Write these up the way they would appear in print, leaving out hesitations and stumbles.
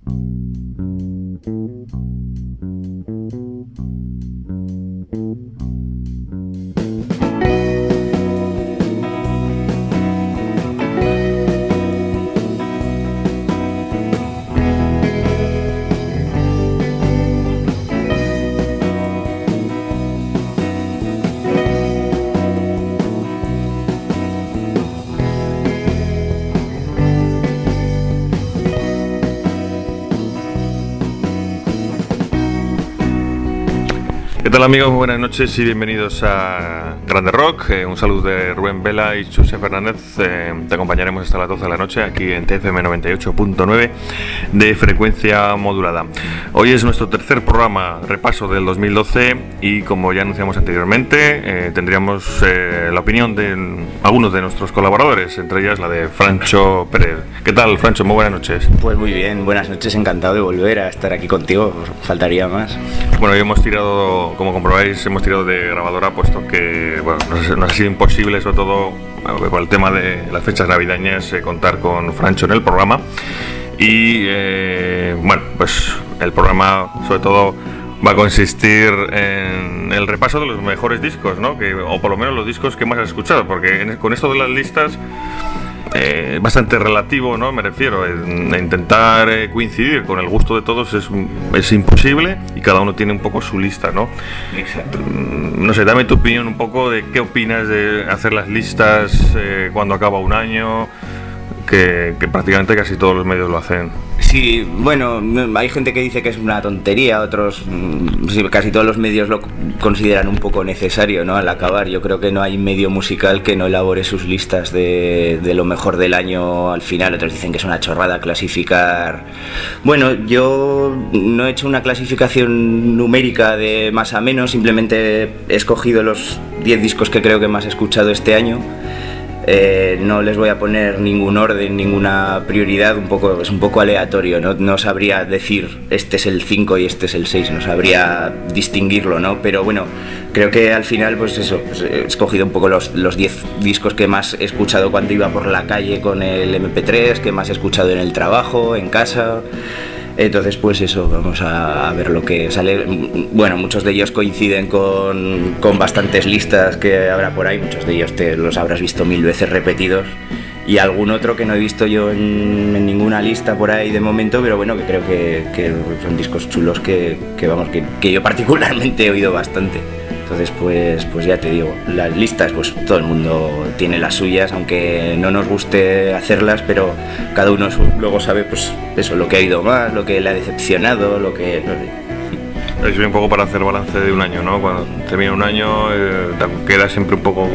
¿Qué tal, amigos? Muy buenas noches y bienvenidos a Grande Rock. Un saludo de Rubén Vela y Chuse Fernández. Te acompañaremos hasta las 12 de la noche aquí en TFM 98.9 de frecuencia modulada. Hoy es nuestro tercer programa repaso del 2012 y, como ya anunciamos anteriormente, tendríamos la opinión de algunos de nuestros colaboradores, entre ellas la de Francho Pérez. ¿Qué tal, Francho? Muy buenas noches. Pues muy bien, buenas noches, encantado de volver a estar aquí contigo, faltaría más. Bueno, hoy hemos tirado, como comprobáis, hemos tirado de grabadora, puesto que bueno, nos ha sido imposible, sobre todo por el tema de las fechas navideñas, contar con Francho en el programa. Y bueno, pues el programa sobre todo va a consistir en el repaso de los mejores discos, ¿no? O por lo menos los discos que más has escuchado, porque con esto de las listas bastante relativo, ¿no? Me refiero a intentar coincidir con el gusto de todos es imposible, y cada uno tiene un poco su lista, ¿no? Exacto. No sé, dame tu opinión un poco de qué opinas de hacer las listas cuando acaba un año, que prácticamente casi todos los medios lo hacen. Sí, bueno, hay gente que dice que es una tontería, otros, casi todos los medios lo consideran un poco necesario, ¿no? Al acabar, yo creo que no hay medio musical que no elabore sus listas de lo mejor del año al final. Otros dicen que es una chorrada clasificar. Bueno, yo no he hecho una clasificación numérica de más a menos, simplemente he escogido los 10 discos que creo que más he escuchado este año. No les voy a poner ningún orden, ninguna prioridad, es un poco aleatorio, no sabría decir este es el 5 y este es el 6, no sabría distinguirlo, ¿no? Pero bueno, creo que al final pues eso, pues he escogido un poco los 10 discos que más he escuchado cuando iba por la calle con el MP3, que más he escuchado en el trabajo, en casa. Entonces pues eso, vamos a ver lo que sale. Bueno, muchos de ellos coinciden con bastantes listas que habrá por ahí, muchos de ellos te los habrás visto 1000 veces repetidos, y algún otro que no he visto yo en ninguna lista por ahí de momento, pero bueno, que creo que son discos chulos que yo particularmente he oído bastante. Entonces pues ya te digo, las listas pues todo el mundo tiene las suyas, aunque no nos guste hacerlas, pero cada uno luego sabe pues eso, lo que ha ido más, lo que le ha decepcionado, lo que... No sé. Es bien un poco para hacer balance de un año, ¿no? Cuando termina un año te quedas siempre un poco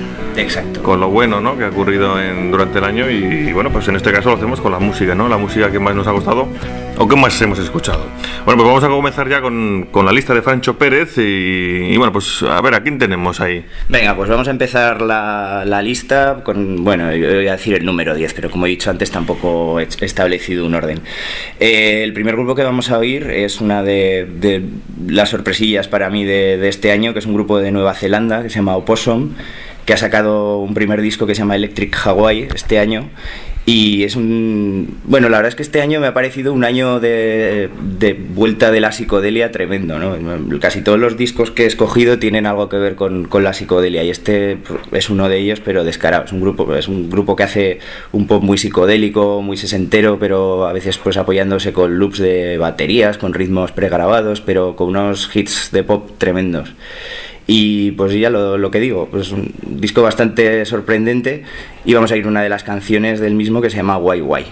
con lo bueno, ¿no? Que ha ocurrido durante el año, y bueno, pues en este caso lo hacemos con la música, ¿no? La música que más nos ha gustado o que más hemos escuchado. Bueno, pues vamos a comenzar ya con la lista de Francho Pérez y bueno, pues a ver, ¿a quién tenemos ahí? Venga, pues vamos a empezar la lista con, bueno, yo voy a decir el número 10, pero como he dicho antes tampoco he establecido un orden. El primer grupo que vamos a oír es una de las sorpresillas para mí de este año, que es un grupo de Nueva Zelanda que se llama Opossum, que ha sacado un primer disco que se llama Electric Hawaii este año. Y es bueno, la verdad es que este año me ha parecido un año de vuelta de la psicodelia tremendo, ¿no? Casi todos los discos que he escogido tienen algo que ver con la psicodelia, y este es uno de ellos, pero descarado. Es un grupo que hace un pop muy psicodélico, muy sesentero, pero a veces pues apoyándose con loops de baterías, con ritmos pregrabados, pero con unos hits de pop tremendos. Y pues ya lo que digo, pues un disco bastante sorprendente, y vamos a ir una de las canciones del mismo que se llama Why Why.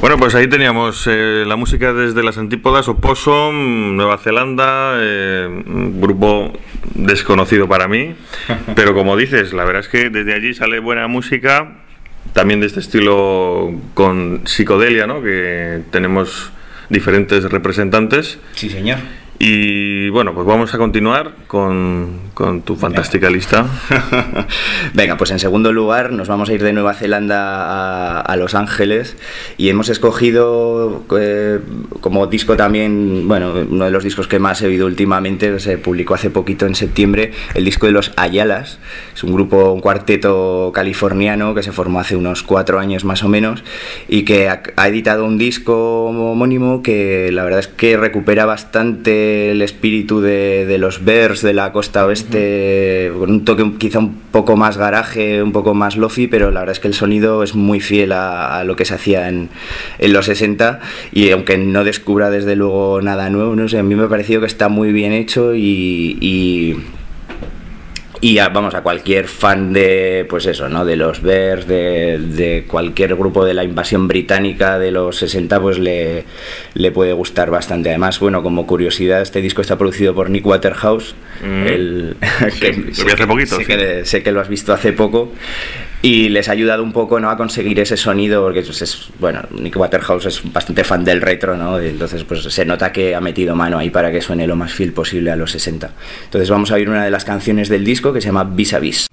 Bueno, pues ahí teníamos la música desde las antípodas, Opossum, Nueva Zelanda, un grupo desconocido para mí, pero como dices, la verdad es que desde allí sale buena música, también de este estilo con psicodelia, ¿no? Que tenemos diferentes representantes. Sí, señor. Y bueno, pues vamos a continuar con tu fantástica lista. Venga, pues en segundo lugar nos vamos a ir de Nueva Zelanda a Los Ángeles y hemos escogido como disco también, bueno, uno de los discos que más he oído últimamente, se publicó hace poquito en septiembre, el disco de los Ayalas. Es un cuarteto californiano que se formó hace unos 4 años más o menos y que ha editado un disco homónimo que la verdad es que recupera bastante el espíritu de los Bears de la costa oeste, con un toque quizá un poco más garaje, un poco más lofi, pero la verdad es que el sonido es muy fiel a lo que se hacía en los 60 y aunque no descubra desde luego nada nuevo, no sé, a mí me ha parecido que está muy bien hecho y vamos, a cualquier fan de, pues eso, ¿no? De los Bears, de cualquier grupo de la invasión británica de los 60, pues le puede gustar bastante. Además, bueno, como curiosidad, este disco está producido por Nick Waterhouse, lo vi hace poquito. Sé que lo has visto hace poco. Y les ha ayudado un poco, ¿no?, a conseguir ese sonido, porque bueno, Nick Waterhouse es bastante fan del retro, ¿no? Entonces pues se nota que ha metido mano ahí para que suene lo más fiel posible a los 60. Entonces vamos a oír una de las canciones del disco que se llama Vis a Vis.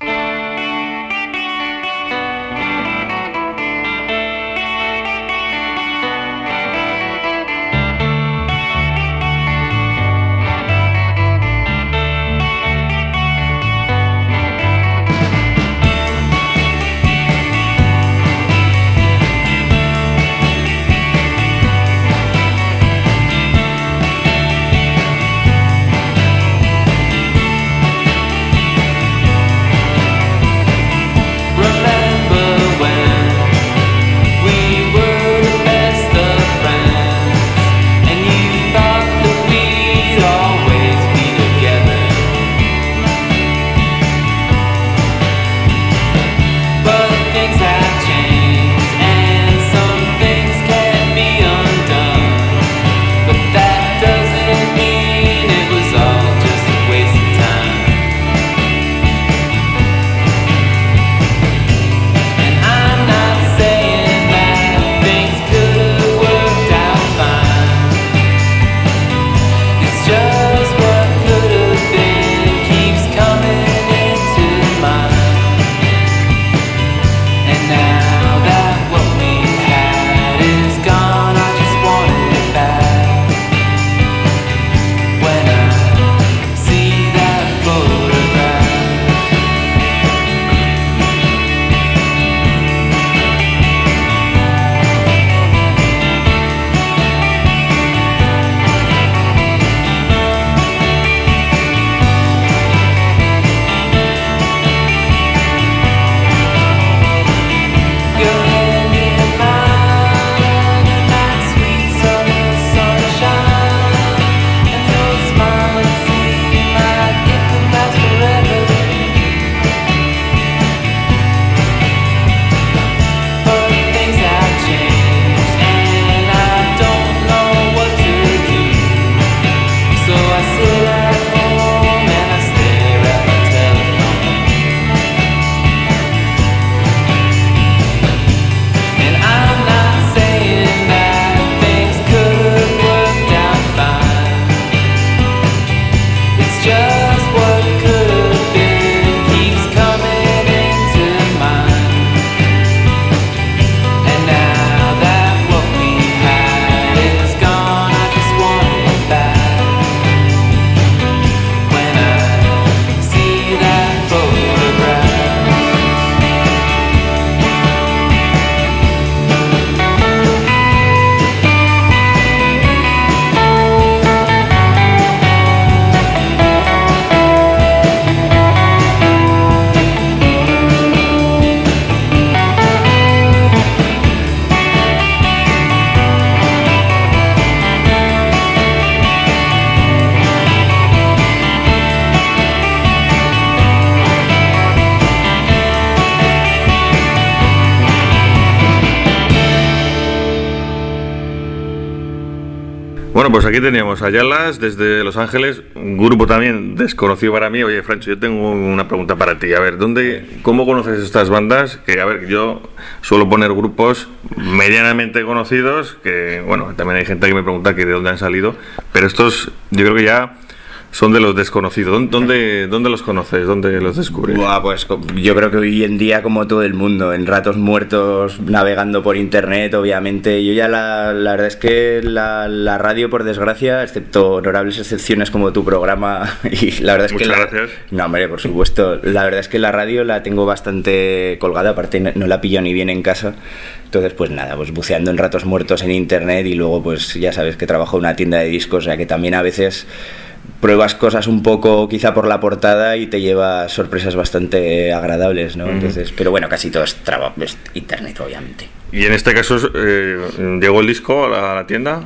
pues aquí teníamos a Yalas desde Los Ángeles, un grupo también desconocido para mí. Oye, Francho, yo tengo una pregunta para ti. A ver, ¿cómo conoces estas bandas? Que, a ver, yo suelo poner grupos medianamente conocidos, que, bueno, también hay gente que me pregunta que de dónde han salido, pero estos yo creo que ya son de los desconocidos. ¿Dónde los conoces? ¿Dónde los descubres? Buah, pues yo creo que hoy en día, como todo el mundo, en ratos muertos, navegando por internet, obviamente. Yo ya la verdad es que la radio, por desgracia, excepto honorables excepciones como tu programa, y la verdad es Muchas que gracias. No, hombre, por supuesto. La verdad es que la radio la tengo bastante colgada, aparte no la pillo ni bien en casa. Entonces, pues nada, pues buceando en ratos muertos en internet, y luego pues ya sabes que trabajo en una tienda de discos, o sea que también a veces pruebas cosas un poco quizá por la portada y te llevas sorpresas bastante agradables, ¿no? Entonces, pero bueno, casi todo es internet, obviamente. Y en este caso, ¿llegó el disco a la tienda?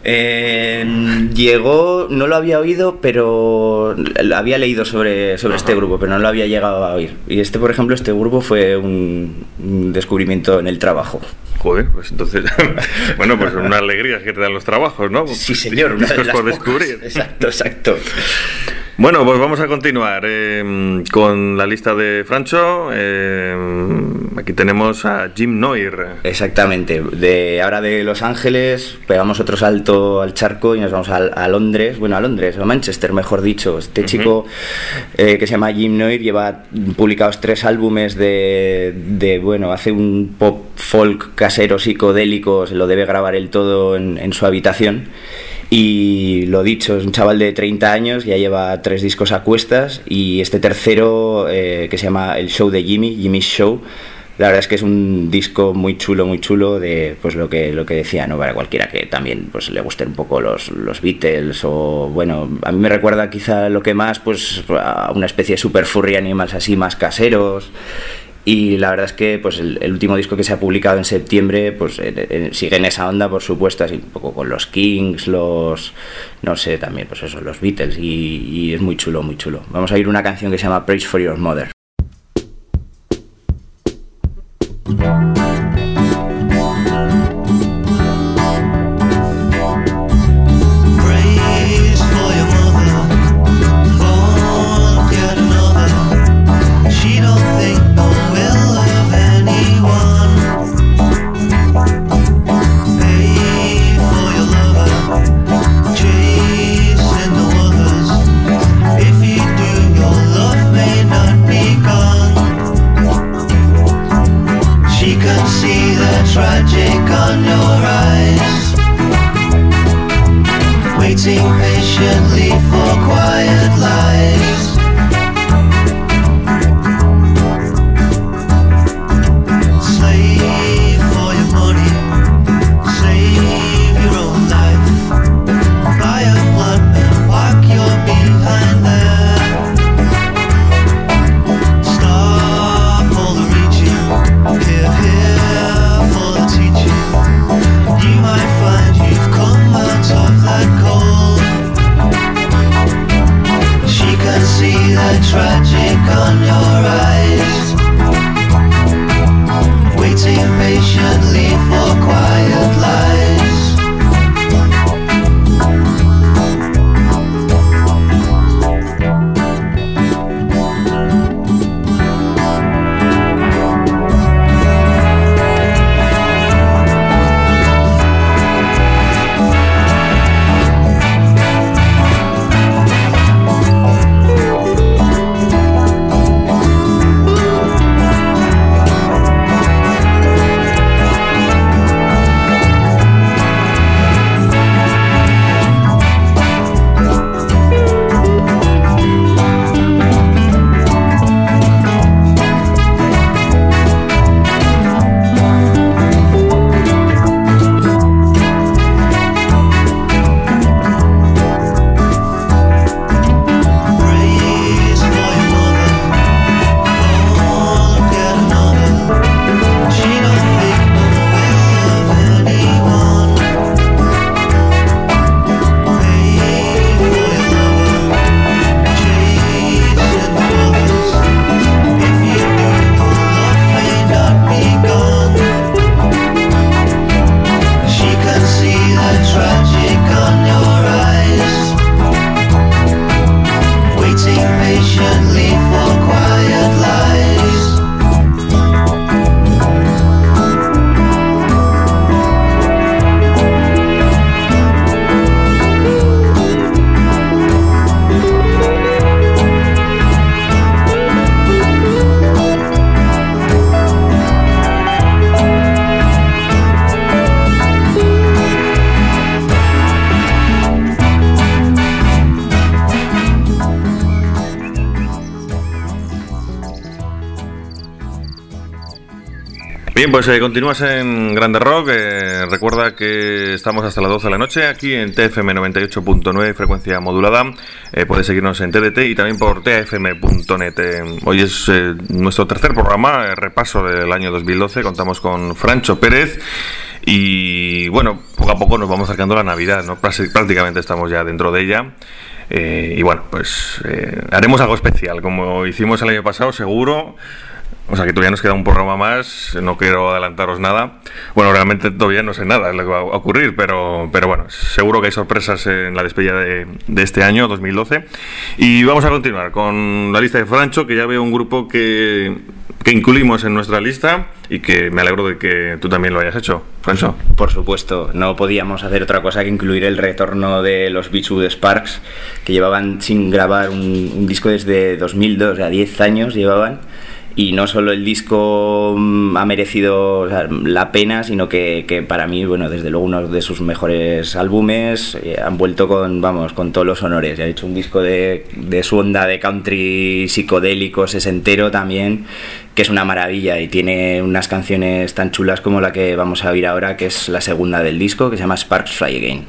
Llegó, no lo había oído, pero había leído sobre este grupo, pero no lo había llegado a oír. Y por ejemplo, este grupo fue un descubrimiento en el trabajo. Joder, pues entonces, bueno, pues una alegría que te dan los trabajos, ¿no? Sí, señor, una de las por pocas. descubrir. Exacto. Bueno, pues vamos a continuar con la lista de Francho. Aquí tenemos a Jim Noir. Exactamente. Ahora de Los Ángeles pegamos otro salto al charco y nos vamos a Londres. Bueno, a Manchester, mejor dicho. Este chico que se llama Jim Noir lleva publicados 3 álbumes de bueno, hace un pop folk casero psicodélico, se lo debe grabar él todo en su habitación. Y lo dicho, es un chaval de 30 años, ya lleva 3 discos a cuestas, y este tercero que se llama El Show de Jimmy's Show, la verdad es que es un disco muy chulo de pues lo que decía, ¿no? Para cualquiera que también pues le gusten un poco los Beatles, o bueno, a mí me recuerda quizá lo que más pues a una especie de Super Furry Animals así más caseros. Y la verdad es que pues el último disco que se ha publicado en septiembre pues sigue en esa onda, por supuesto, así un poco con los Kings, no sé, también pues eso, los Beatles, y es muy chulo. Vamos a oír una canción que se llama Praise for Your Mother. Tragic on your eyes, waiting patiently for quiet lies. Slave for your money, save your own life. Buy a blunt and walk your behind there. Stop all the reaching, here. You might find you've come out of that cold. She can see the tragic on your eyes, waiting patiently for quiet lies. Bien, pues continúas en Grande Rock. Recuerda que estamos hasta las 12 de la noche aquí en TFM 98.9, frecuencia modulada. Puedes seguirnos en TDT y también por tfm.net. Hoy es nuestro tercer programa, repaso del año 2012. Contamos con Francho Pérez. Y bueno, poco a poco nos vamos acercando a la Navidad, ¿no? Prácticamente estamos ya dentro de ella. Y bueno, pues haremos algo especial, como hicimos el año pasado, seguro. O sea que todavía nos queda un programa más, no quiero adelantaros nada. Bueno, realmente todavía no sé nada de lo que va a ocurrir, pero bueno, seguro que hay sorpresas en la despedida de este año, 2012. Y vamos a continuar con la lista de Francho, que ya veo un grupo que incluimos en nuestra lista y que me alegro de que tú también lo hayas hecho, Francho. Por supuesto, no podíamos hacer otra cosa que incluir el retorno de los Beachwood Sparks, que llevaban sin grabar un disco desde 2002, o sea, 10 años llevaban. Y no solo el disco ha merecido, o sea, la pena, sino que para mí, bueno, desde luego uno de sus mejores álbumes. Han vuelto con todos los honores. Ya he hecho un disco de su onda de country psicodélico, sesentero también, que es una maravilla y tiene unas canciones tan chulas como la que vamos a oír ahora, que es la segunda del disco, que se llama Sparks Fly Again.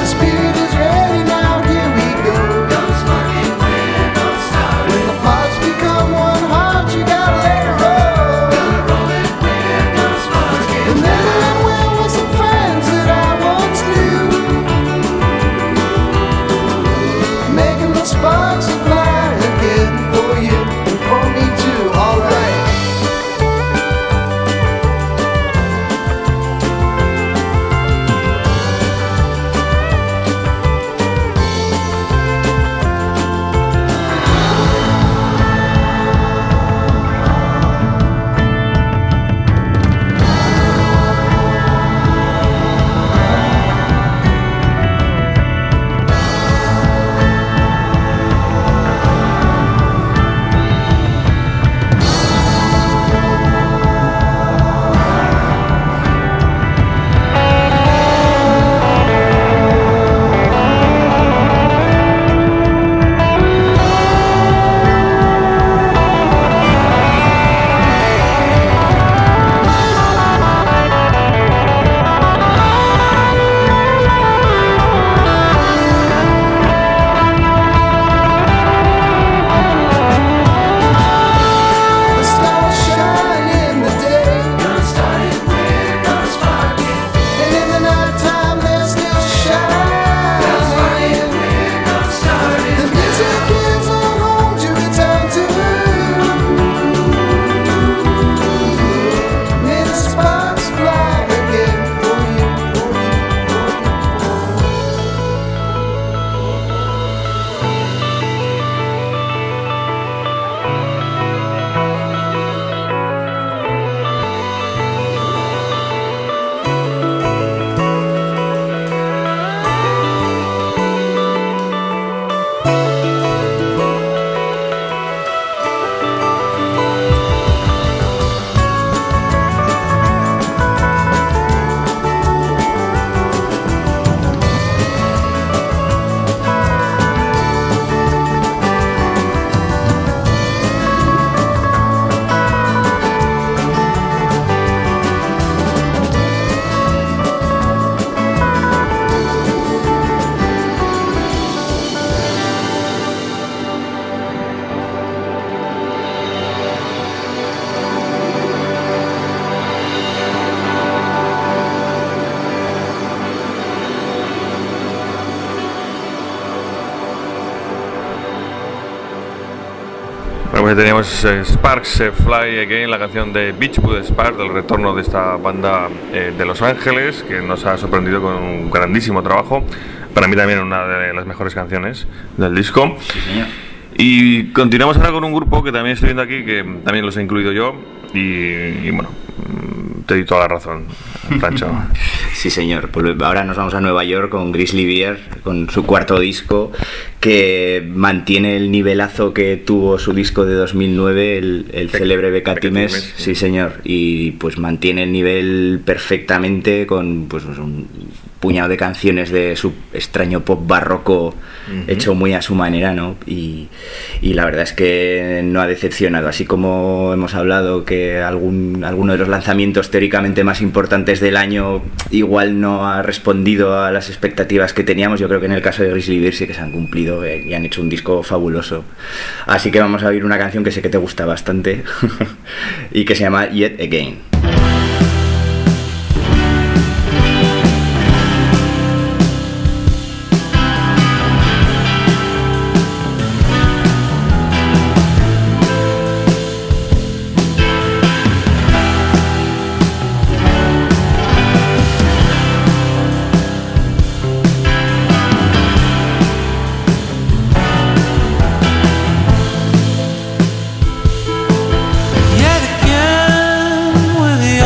When the parts Bueno, pues teníamos Sparks Fly Again, la canción de Beachwood Sparks, del retorno de esta banda de Los Ángeles, que nos ha sorprendido con un grandísimo trabajo. Para mí también una de las mejores canciones del disco. Sí, señor. Y continuamos ahora con un grupo que también estoy viendo aquí, que también los he incluido yo. Y bueno, te doy toda la razón, Francho. Sí, señor. Pues ahora nos vamos a Nueva York con Grizzly Bear, con su cuarto disco, que mantiene el nivelazo que tuvo su disco de 2009, el célebre Becatimes. Sí, señor. Y pues mantiene el nivel perfectamente con pues un puñado de canciones de su extraño pop barroco hecho muy a su manera, ¿no? Y la verdad es que no ha decepcionado. Así como hemos hablado que alguno de los lanzamientos teóricamente más importantes del año igual no ha respondido a las expectativas que teníamos, yo creo que en el caso de Grizzly Bear sí que se han cumplido y han hecho un disco fabuloso. Así que vamos a oír una canción que sé que te gusta bastante y que se llama Yet Again. Yet again, with the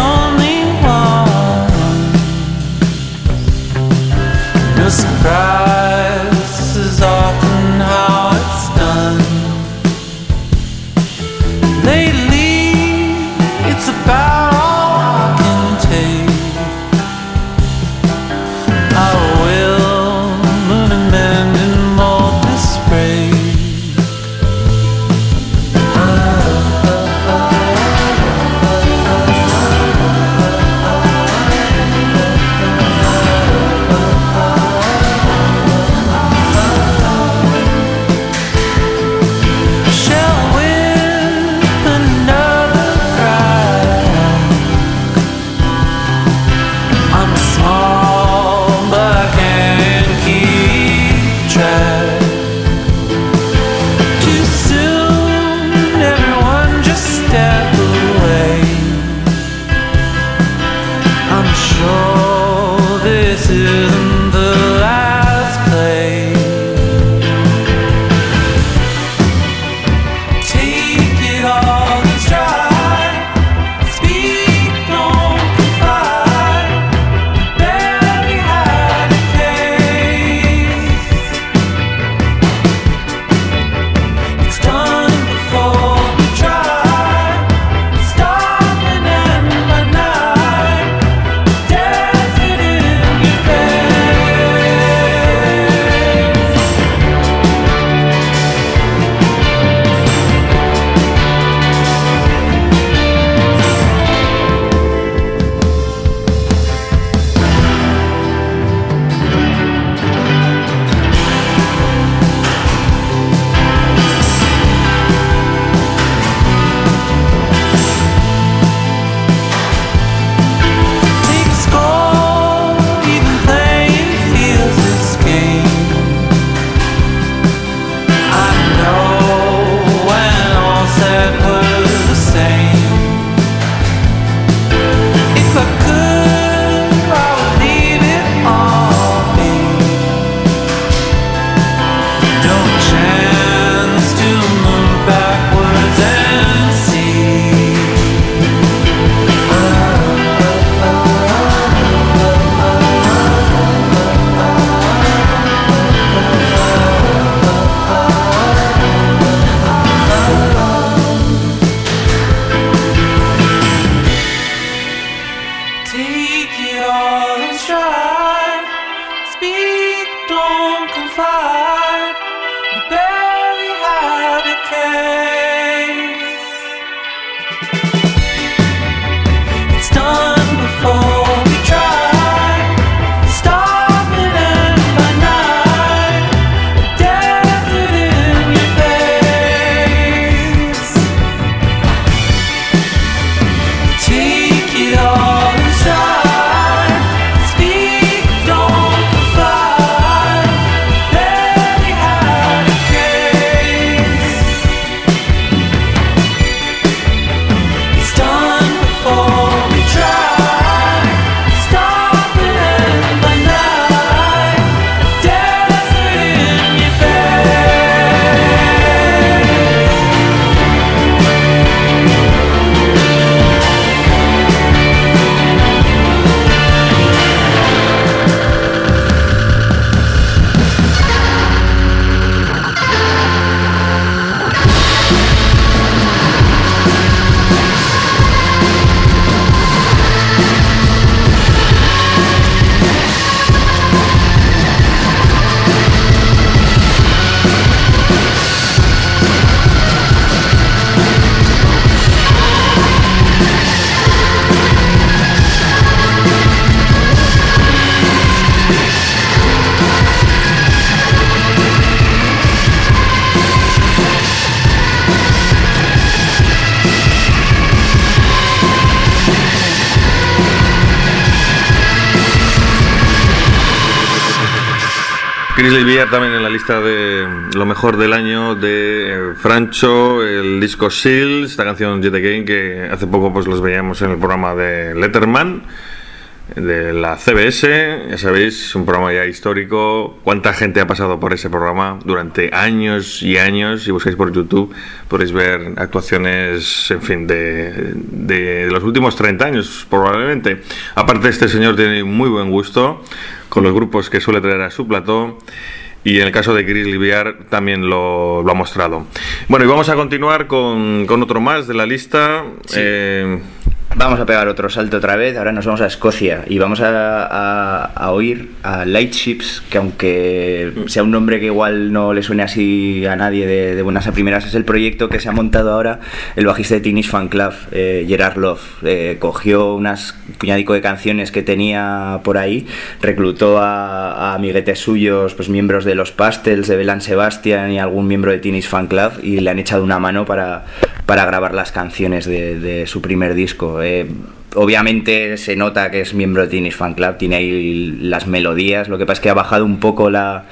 Grizzly Bear también en la lista de lo mejor del año de Francho, el disco Seals, esta canción Jet Again, que hace poco pues los veíamos en el programa de Letterman de la CBS, ya sabéis, un programa ya histórico. Cuánta gente ha pasado por ese programa durante años y años. Si buscáis por YouTube podéis ver actuaciones, en fin, de los últimos 30 años probablemente. Aparte, este señor tiene muy buen gusto con los grupos que suele traer a su plató, y en el caso de Grizzly Bear también lo ha mostrado. Bueno, y vamos a continuar con otro más de la lista. Sí. Vamos a pegar otro salto otra vez. Ahora nos vamos a Escocia y vamos a oír a Lightships, que aunque sea un nombre que igual no le suene así a nadie de buenas a primeras, es el proyecto que se ha montado ahora el bajista de Teenage Fanclub, Gerard Love. Cogió unas puñadico de canciones que tenía por ahí, reclutó a amiguetes suyos, pues miembros de los Pastels, de Belle Sebastian y algún miembro de Teenage Fanclub, y le han echado una mano para grabar las canciones de su primer disco. Obviamente se nota que es miembro de Teenage Fanclub, tiene ahí las melodías, lo que pasa es que ha bajado un poco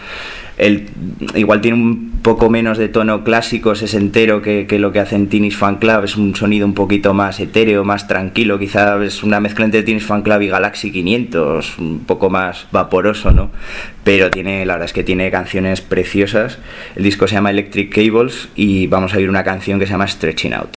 igual tiene un poco menos de tono clásico sesentero que lo que hace en Teenage Fanclub. Es un sonido un poquito más etéreo, más tranquilo, quizá es una mezcla entre Teenage Fanclub y Galaxy 500, un poco más vaporoso, ¿no? Pero la verdad es que tiene canciones preciosas. El disco se llama Electric Cables y vamos a oír una canción que se llama Stretching Out.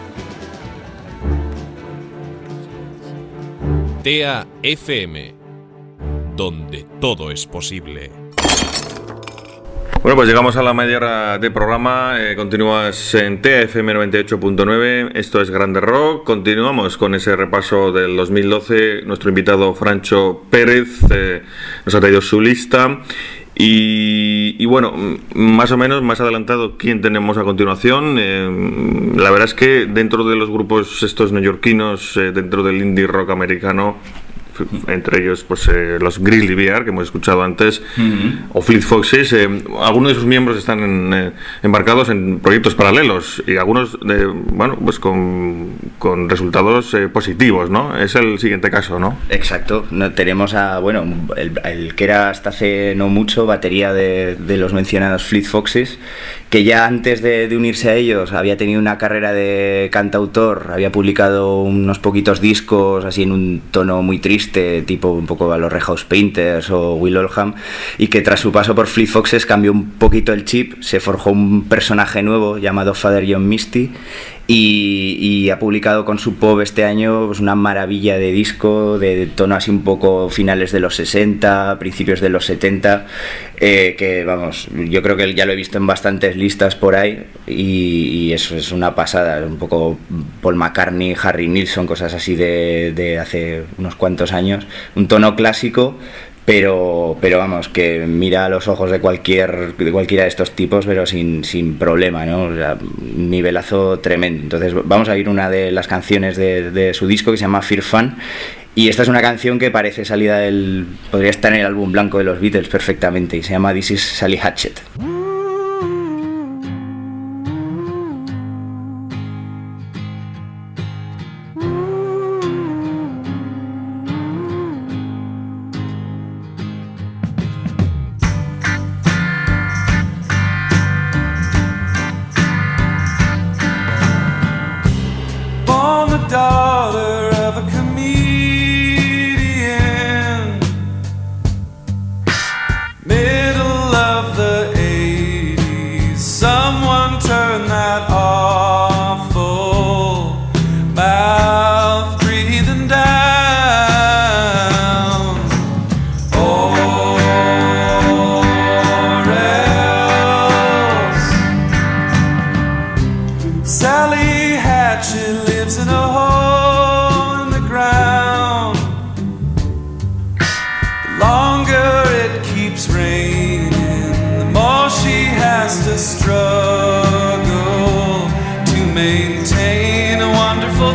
TEA FM donde todo es posible. Bueno, pues llegamos a la media hora de programa. Continúas en TFM 98.9. Esto es Grande Rock. Continuamos con ese repaso del 2012. Nuestro invitado Francho Pérez nos ha traído su lista. Y bueno, más o menos, más adelantado, ¿quién tenemos a continuación? La verdad es que dentro de los grupos estos neoyorquinos, dentro del indie rock americano, entre ellos pues los Grizzly Bear, que hemos escuchado antes, o Fleet Foxes, algunos de sus miembros están embarcados en proyectos paralelos y algunos bueno, pues con resultados positivos, ¿no? Es el siguiente caso, ¿no? Exacto. Tenemos a, bueno, el que era hasta hace no mucho batería de los mencionados Fleet Foxes, que ya antes de unirse a ellos había tenido una carrera de cantautor, había publicado unos poquitos discos así en un tono muy triste, tipo un poco a los Red House Painters o Will Oldham, y que tras su paso por Fleet Foxes cambió un poquito el chip, se forjó un personaje nuevo llamado Father John Misty y ha publicado con Sub Pop este año pues una maravilla de disco de tono así un poco finales de los 60, principios de los 70, que vamos, yo creo que ya lo he visto en bastantes listas por ahí y eso es una pasada, un poco Paul McCartney, Harry Nilsson, cosas así de hace unos cuantos años, un tono clásico. Pero vamos, que mira a los ojos de cualquiera de estos tipos, pero sin problema, ¿no? O sea, un nivelazo tremendo. Entonces vamos a ir una de las canciones de su disco que se llama Fear Fun. Y esta es una canción que parece salida podría estar en el álbum blanco de los Beatles perfectamente, y se llama This is Sally Hatchet. Daughter of a comedian, middle of the 80s, someone turned that awful mouth breathing down, or else Sally Hatchet lives in a hole in the ground. The longer it keeps raining, the more she has to struggle to maintain a wonderful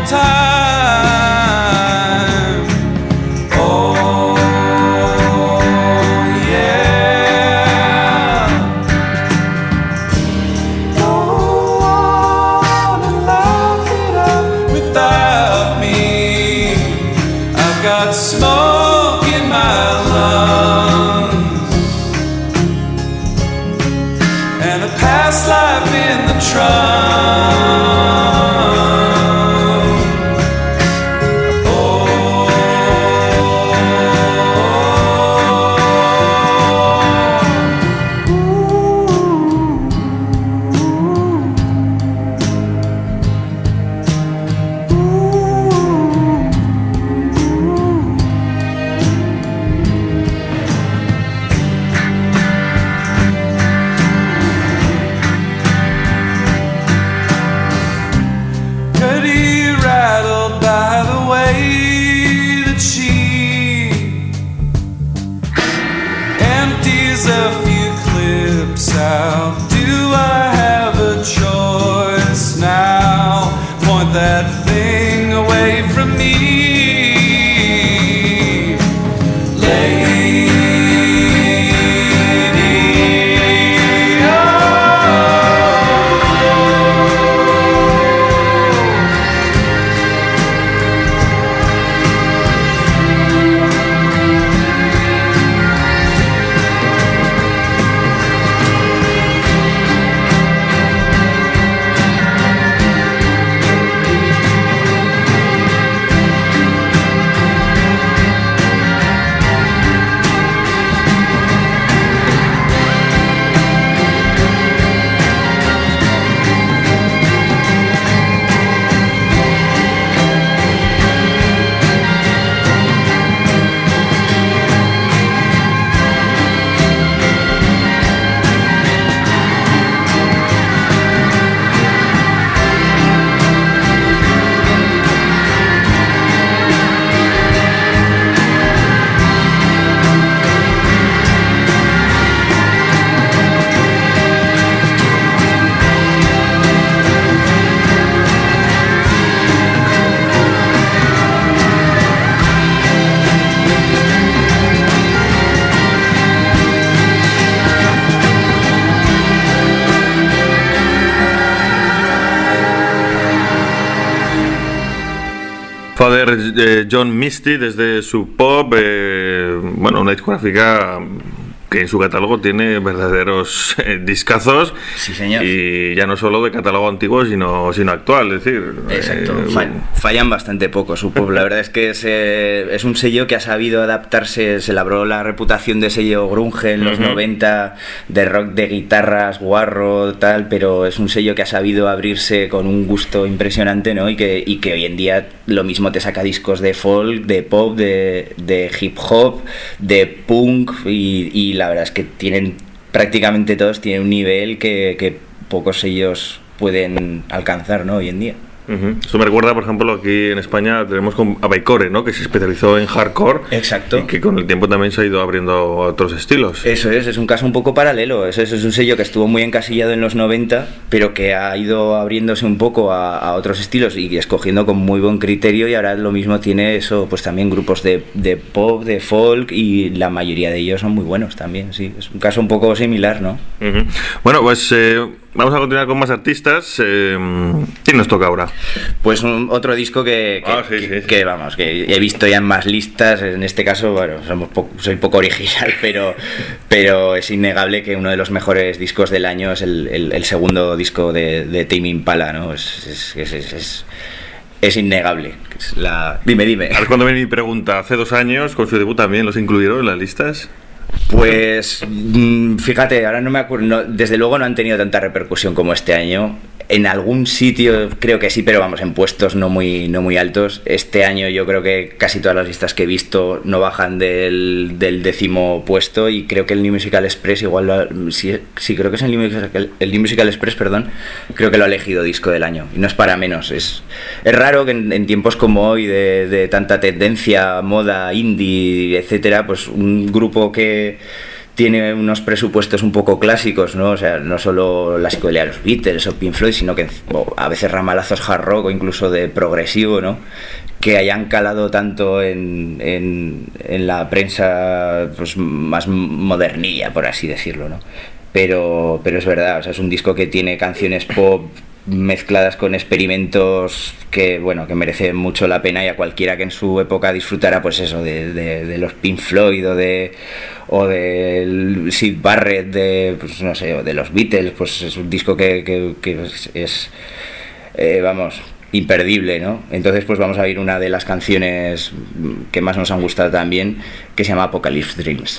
time. Oh, yeah. Go on and laugh it up without me. I've got smoke in my lungs and a past life in the trunk. father John Misty desde Sub Pop, bueno, una discográfica que en su catálogo tiene verdaderos discazos. Sí, señor. Y ya no solo de catálogo antiguo, sino actual, es decir... Exacto, fallan bastante poco Sub Pop. La verdad es que es un sello que ha sabido adaptarse, se labró la reputación de sello grunge en los 90, de rock de guitarras, guarro, tal, pero es un sello que ha sabido abrirse con un gusto impresionante, ¿no? Y que hoy en día lo mismo te saca discos de folk, de pop, de hip hop, de punk, y la verdad es que prácticamente todos tienen un nivel que pocos sellos pueden alcanzar, ¿no? Hoy en día. Eso me recuerda, por ejemplo, aquí en España tenemos a Baikore, ¿no? Que se especializó en hardcore. Exacto. Y que con el tiempo también se ha ido abriendo a otros estilos. Eso es un caso un poco paralelo. Eso es un sello que estuvo muy encasillado en los 90, pero que ha ido abriéndose un poco a otros estilos y escogiendo con muy buen criterio, y ahora lo mismo tiene eso, pues también grupos de pop, de folk, y la mayoría de ellos son muy buenos también, sí. Es un caso un poco similar, ¿no? Bueno, pues... vamos a continuar con más artistas. ¿Quién nos toca ahora? Pues otro disco que vamos, que he visto ya en más listas. En este caso, bueno, soy poco original, pero es innegable que uno de los mejores discos del año es el segundo disco de Tame Impala, ¿no? Es innegable. Dime. A ver, cuando viene mi pregunta, hace 2 años, con su debut también, ¿los incluyeron en las listas? Pues fíjate, ahora no me acuerdo, desde luego no han tenido tanta repercusión como este año. En algún sitio creo que sí, pero vamos, en puestos no muy altos. Este año yo creo que casi todas las listas que he visto no bajan del 10º puesto, y creo que el New Musical Express sí, creo que es el New Musical Express, perdón, creo que lo ha elegido disco del año, y no es para menos. Es raro que en tiempos como hoy de tanta tendencia, moda, indie, etcétera, pues un grupo que tiene unos presupuestos un poco clásicos, ¿no? O sea, no solo la psicodelia de los Beatles o Pink Floyd, sino que a veces ramalazos hard rock o incluso de progresivo, ¿no? Que hayan calado tanto en la prensa, pues más modernilla, por así decirlo, ¿no? Pero es verdad, o sea, es un disco que tiene canciones pop mezcladas con experimentos que merecen mucho la pena, y a cualquiera que en su época disfrutara, pues eso, de los Pink Floyd o del Syd Barrett, pues no sé, o de los Beatles, pues es un disco que es vamos, imperdible, ¿no? Entonces pues vamos a oír una de las canciones que más nos han gustado también, que se llama Apocalypse Dreams.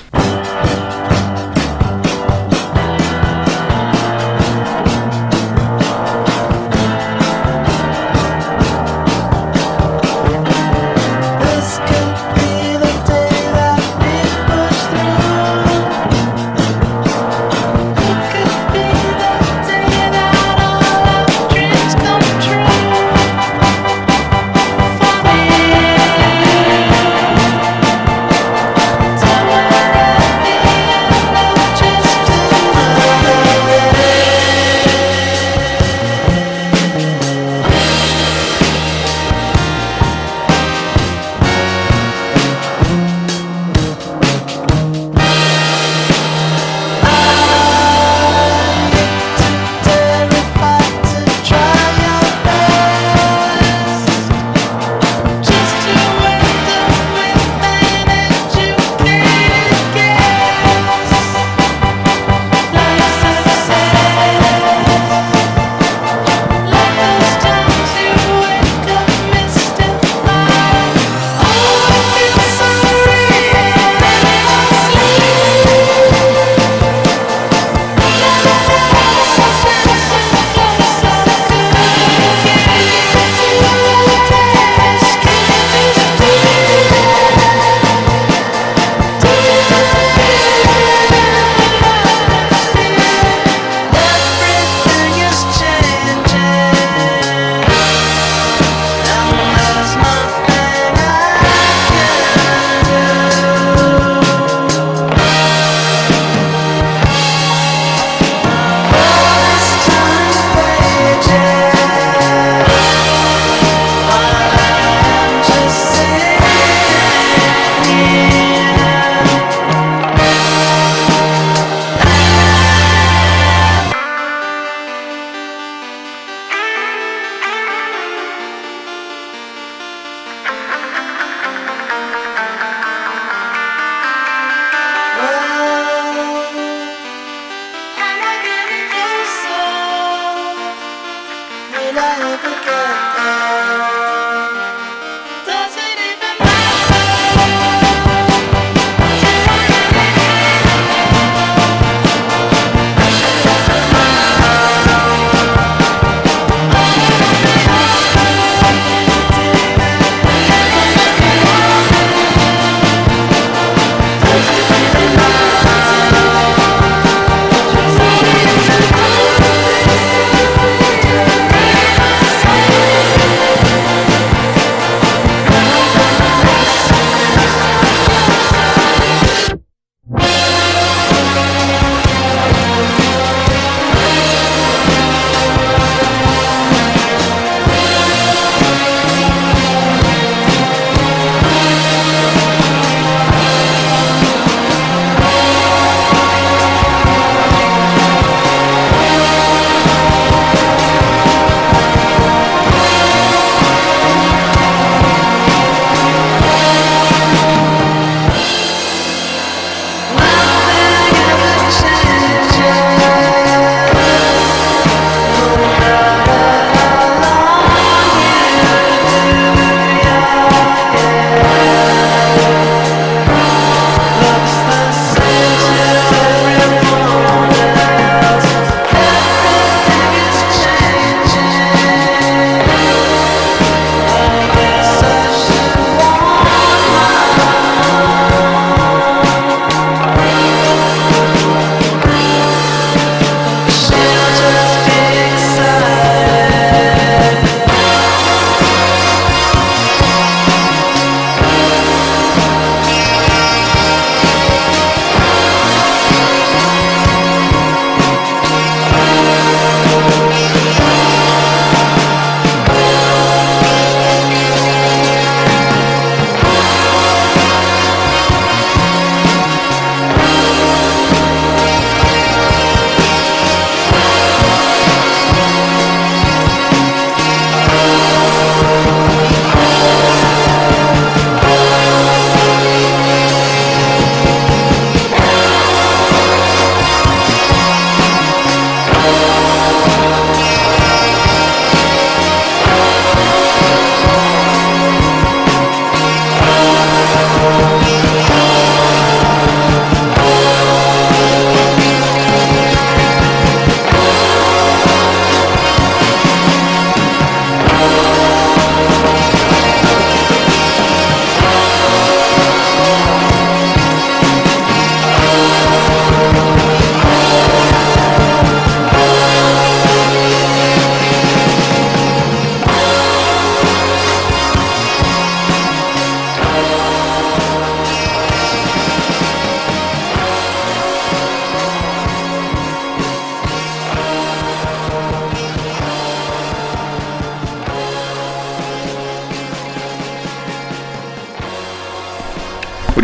Tomorrow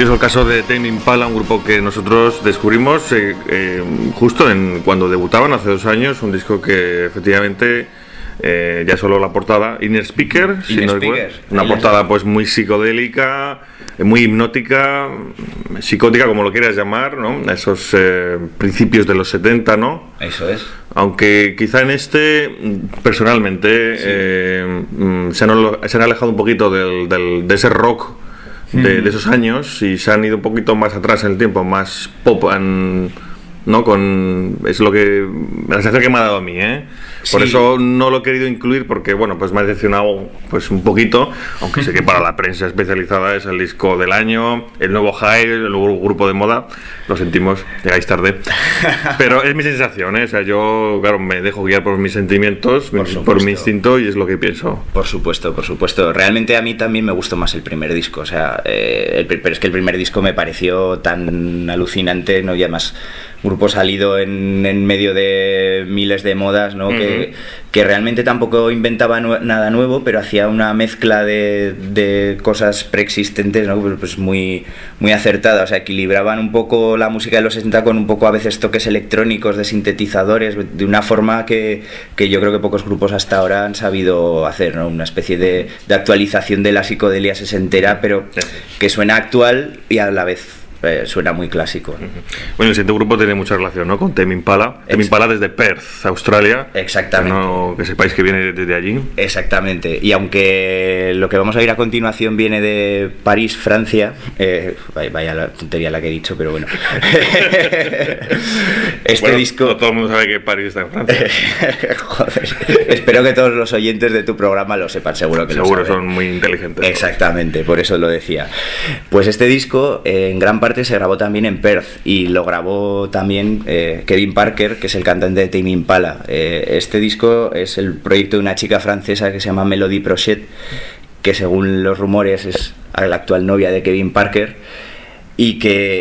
curioso el caso de Tame Impala, un grupo que nosotros descubrimos justo cuando debutaban hace 2 años, un disco que efectivamente ya solo la portada, Inner Speaker, una portada pues muy psicodélica, muy hipnótica, psicótica, como lo quieras llamar, ¿no? Esos principios de los 70, ¿no? Eso es. Aunque quizá en personalmente, se han alejado un poquito de ese rock de esos años y se han ido un poquito más atrás en el tiempo, más pop, ¿no? Es la sensación que me ha dado a mí, ¿eh? Por eso no lo he querido incluir, porque bueno, pues me ha decepcionado pues un poquito, aunque sé que para la prensa especializada es el disco del año, el nuevo High, el nuevo grupo de moda. Lo sentimos, llegáis tarde, pero es mi sensación, ¿eh? O sea, yo claro, me dejo guiar por mis sentimientos, por mi instinto, y es lo que pienso. Por supuesto. Realmente a mí también me gustó más el primer disco, o sea, pero es que el primer disco me pareció tan alucinante, ¿no? Y además grupo salido en medio de miles de modas, ¿no? Que realmente tampoco inventaba nada nuevo, pero hacía una mezcla de cosas preexistentes, ¿no? Pues muy, muy acertada, o sea, equilibraban un poco la música de los 60 con un poco a veces toques electrónicos de sintetizadores, de una forma que yo creo que pocos grupos hasta ahora han sabido hacer, ¿no? Una especie de actualización de la psicodelia sesentera, pero que suena actual y a la vez suena muy clásico. Bueno, el siguiente grupo tiene mucha relación, ¿no? Con Tame Impala. Tame Impala desde Perth, Australia. Exactamente. Que sepáis que viene desde allí. Exactamente. Y aunque lo que vamos a ir a continuación viene de París, Francia, vaya la tontería la que he dicho, pero bueno. Disco... No todo el mundo sabe que París está en Francia. Joder. Espero que todos los oyentes de tu programa lo sepan, seguro que lo saben. Son muy inteligentes. Exactamente, por eso lo decía. Pues este disco, en gran parte se grabó también en Perth y lo grabó también Kevin Parker, que es el cantante de Tame Impala. Este disco es el proyecto de una chica francesa que se llama Melody Prochet, que según los rumores es la actual novia de Kevin Parker, y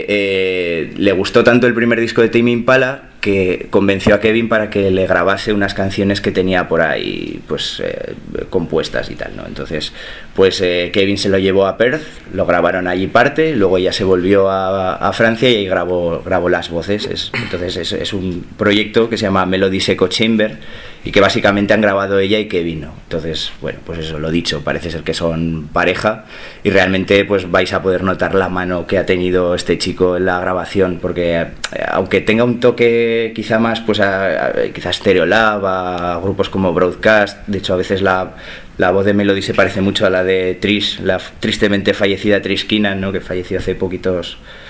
que le gustó tanto el primer disco de Tame Impala que convenció a Kevin para que le grabase unas canciones que tenía por ahí pues compuestas y tal, ¿no? Entonces pues Kevin se lo llevó a Perth, lo grabaron allí parte, luego ella se volvió a Francia y ahí grabó las voces. Entonces es un proyecto que se llama Melody Echo Chamber y que básicamente han grabado ella y Kevin, ¿no? Entonces, bueno, pues eso, lo dicho, parece ser que son pareja y realmente pues vais a poder notar la mano que ha tenido este chico en la grabación, porque aunque tenga un toque quizá más pues quizá Stereolab, a grupos como Broadcast, de hecho a veces la voz de Melody se parece mucho a la de Trish, la tristemente fallecida Trish Keenan, ¿no? Que falleció hace poquito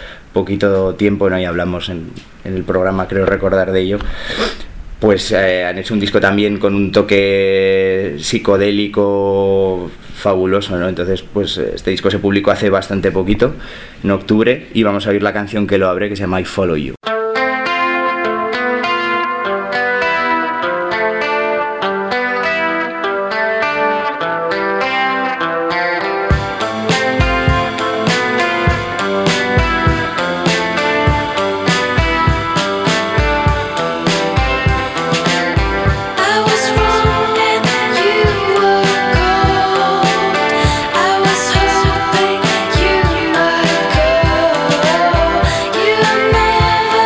tiempo, ¿no? Y hablamos en el programa, creo recordar de ello. Pues han hecho un disco también con un toque psicodélico fabuloso, ¿no? Entonces, pues este disco se publicó hace bastante poquito, en octubre, y vamos a oír la canción que lo abre, que se llama I Follow You. Never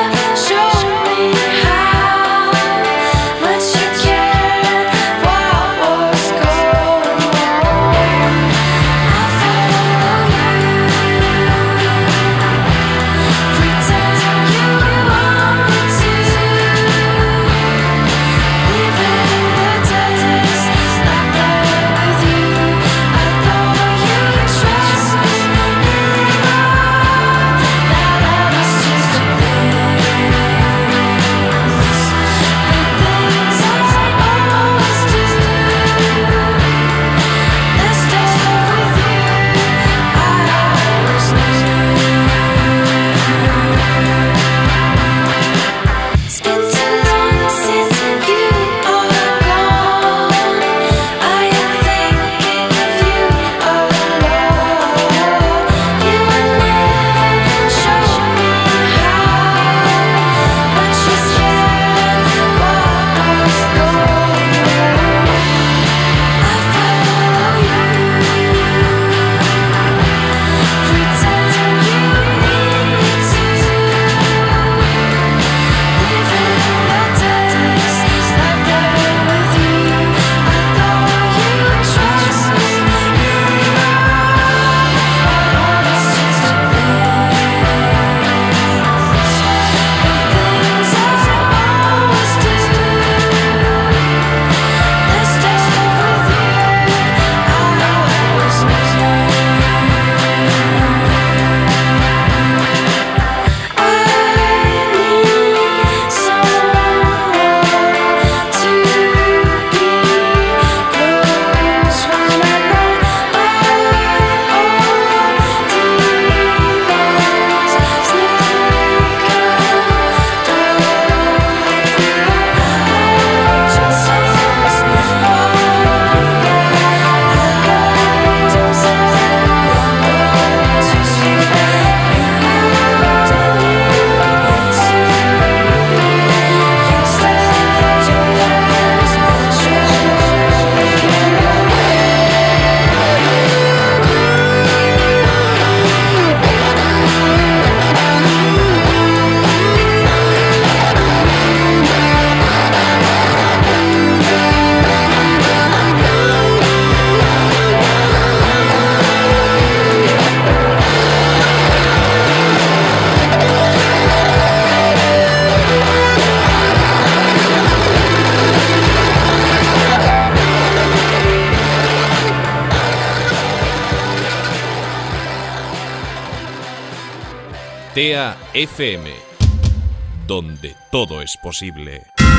Altea FM, donde todo es posible.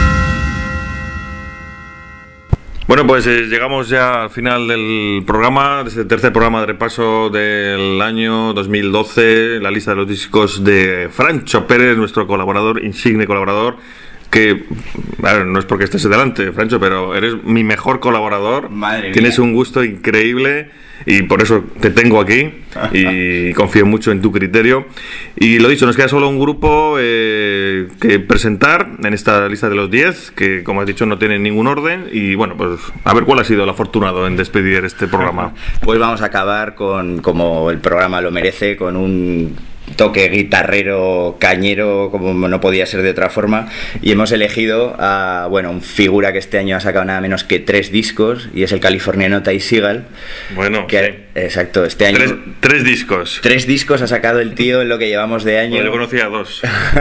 Bueno, pues llegamos ya al final del programa, de este tercer programa de repaso del año 2012, la lista de los discos de Francho Pérez, nuestro colaborador, insigne colaborador, que, bueno, no es porque estés delante, Francho, pero eres mi mejor colaborador. Madre Tienes mía. un gusto increíble y por eso te tengo aquí y confío mucho en tu criterio. Y lo dicho, nos queda solo un grupo que presentar en esta lista de los 10, que como has dicho no tiene ningún orden. Y bueno, pues a ver cuál ha sido el afortunado en despedir este programa. Pues vamos a acabar con, como el programa lo merece, con un toque guitarrero, cañero, como no podía ser de otra forma, y hemos elegido a, bueno, un figura que este año ha sacado nada menos que 3 discos, y es el californiano Ty Segall. Bueno, Que, exacto, este año 3 discos. 3 discos ha sacado el tío en lo que llevamos de año. Bueno, yo conocía 2.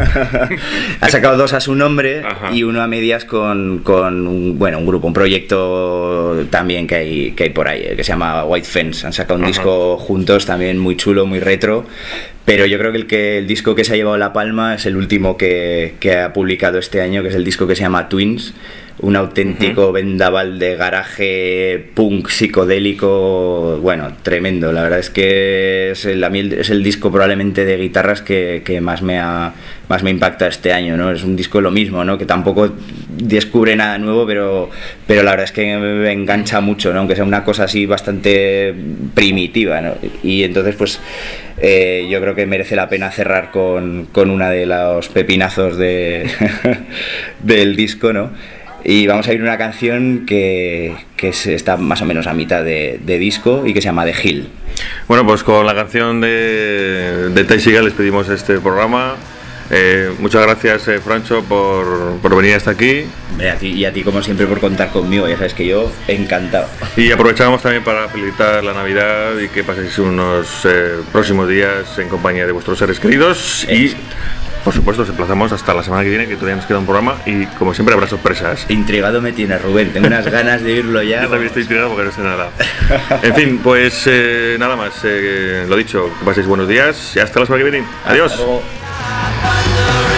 Ha sacado 2 a su nombre. Ajá. Y uno a medias con un, bueno, un grupo, un proyecto también que hay por ahí, que se llama White Fence. Han sacado un Ajá. disco juntos, también muy chulo, muy retro. Pero yo creo que el disco que se ha llevado la palma es el último que ha publicado este año, que es el disco que se llama Twins. Un auténtico vendaval de garaje punk psicodélico, bueno, tremendo. La verdad es que es el disco probablemente de guitarras que más me impacta este año, ¿no? Es un disco lo mismo, ¿no? Que tampoco descubre nada nuevo, pero la verdad es que me engancha mucho, ¿no? Aunque sea una cosa así bastante primitiva, ¿no? Y entonces pues yo creo que merece la pena cerrar con una de los pepinazos del disco, ¿no? Y vamos a ir una canción que está más o menos a mitad de disco y que se llama The Hill. Bueno, pues con la canción de Ty Segall despedimos este programa. Muchas gracias, Francho, por venir hasta aquí. Y a ti, como siempre, por contar conmigo. Ya sabes que yo, encantado. Y aprovechamos también para felicitar la Navidad y que paséis unos próximos días en compañía de vuestros seres queridos. Y, por supuesto, os emplazamos hasta la semana que viene, que todavía nos queda un programa y, como siempre, habrá sorpresas. Intrigado me tienes, Rubén. Tengo unas ganas de oírlo ya. Yo también estoy intrigado porque no sé nada. En fin, pues nada más. Lo dicho, que paséis buenos días y hasta la semana que viene. Adiós. Hasta luego.